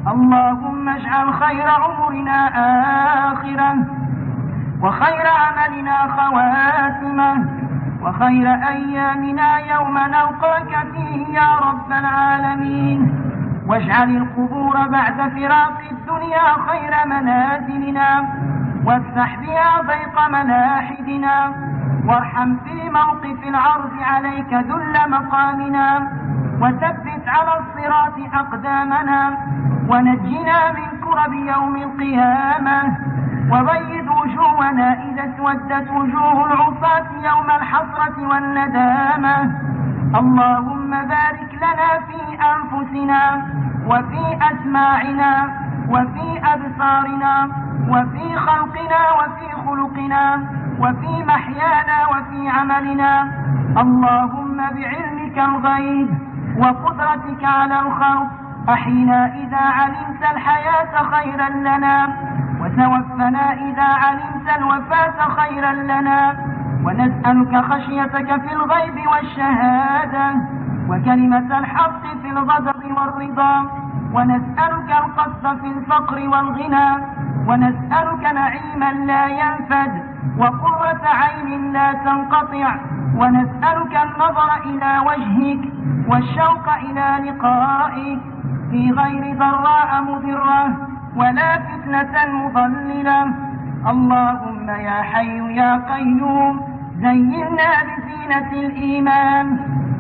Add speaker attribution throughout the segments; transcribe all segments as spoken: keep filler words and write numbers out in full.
Speaker 1: اللهم اجعل خير عمرنا آخرة، وخير عملنا خواتمة، وخير أيامنا يوم نلقاك فيه يا رب العالمين. واجعل القبور بعد فراق الدنيا خير منازلنا، وافتح بها ضيق ملاحدنا، وارحم في موقف العرض عليك ذل مقامنا، وثبت على الصراط أقدامنا، ونجنا من كرب يوم القيامة، وبيض وجوهنا إذا اسودت وجوه العصاة يوم الحسرة والندامة. اللهم بارك لنا في أنفسنا وفي أسماعنا وفي أبصارنا وفي خلقنا وفي خلقنا وفي محيانا وفي عملنا. اللهم بعلمك الغيب وقدرتك على الخلق أحينا إذا علمت الحياة خيرا لنا، وتوفنا إذا علمت الوفاة خيرا لنا، ونسألك خشيتك في الغيب والشهادة، وكلمة الحق في الغضب والرضا، ونسألك القصد في الفقر والغنى، ونسألك نعيما لا ينفد وقرة عين لا تنقطع، ونسألك النظر إلى وجهك والشوق إلى لقائك في غير ضراء مضرة ولا فتنة مضللة. اللهم يا حي يا قيوم زينا بزينة الإيمان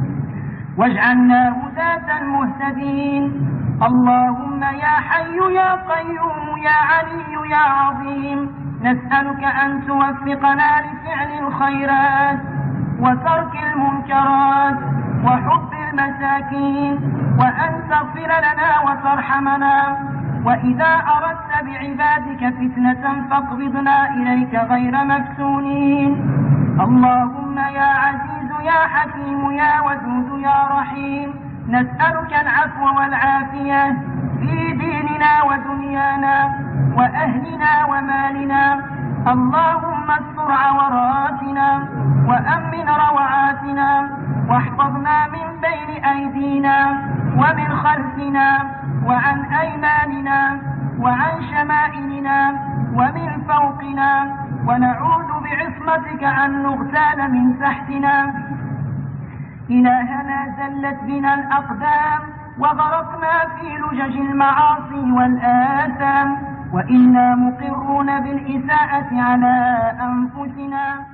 Speaker 1: واجعلنا هداة مهتدين. اللهم يا حي يا قيوم يا علي يا عظيم نسألك أن توفقنا لفعل الخيرات وترك المنكرات وحب المساكين، وأن تغفر لنا وترحمنا، وإذا أردت بعبادك فتنة فاقبضنا إليك غير مفتونين. اللهم يا عزيز يا حكيم يا ودود يا رحيم نسألك العفو والعافية في ديننا ودنيانا وأهلنا ومالنا. اللهم استر عوراتنا وأمن روعاتنا، واحفظنا من بين أيدينا ومن خلفنا وعن أيماننا وعن شمائلنا ومن فوقنا، ونعوذ بعصمتك أن نغتال من تحتنا. إلهنا زلت بنا الأقدام وغرقنا في لجج المعاصي والآثام، وإنا مقرون بالإساءة على أنفسنا.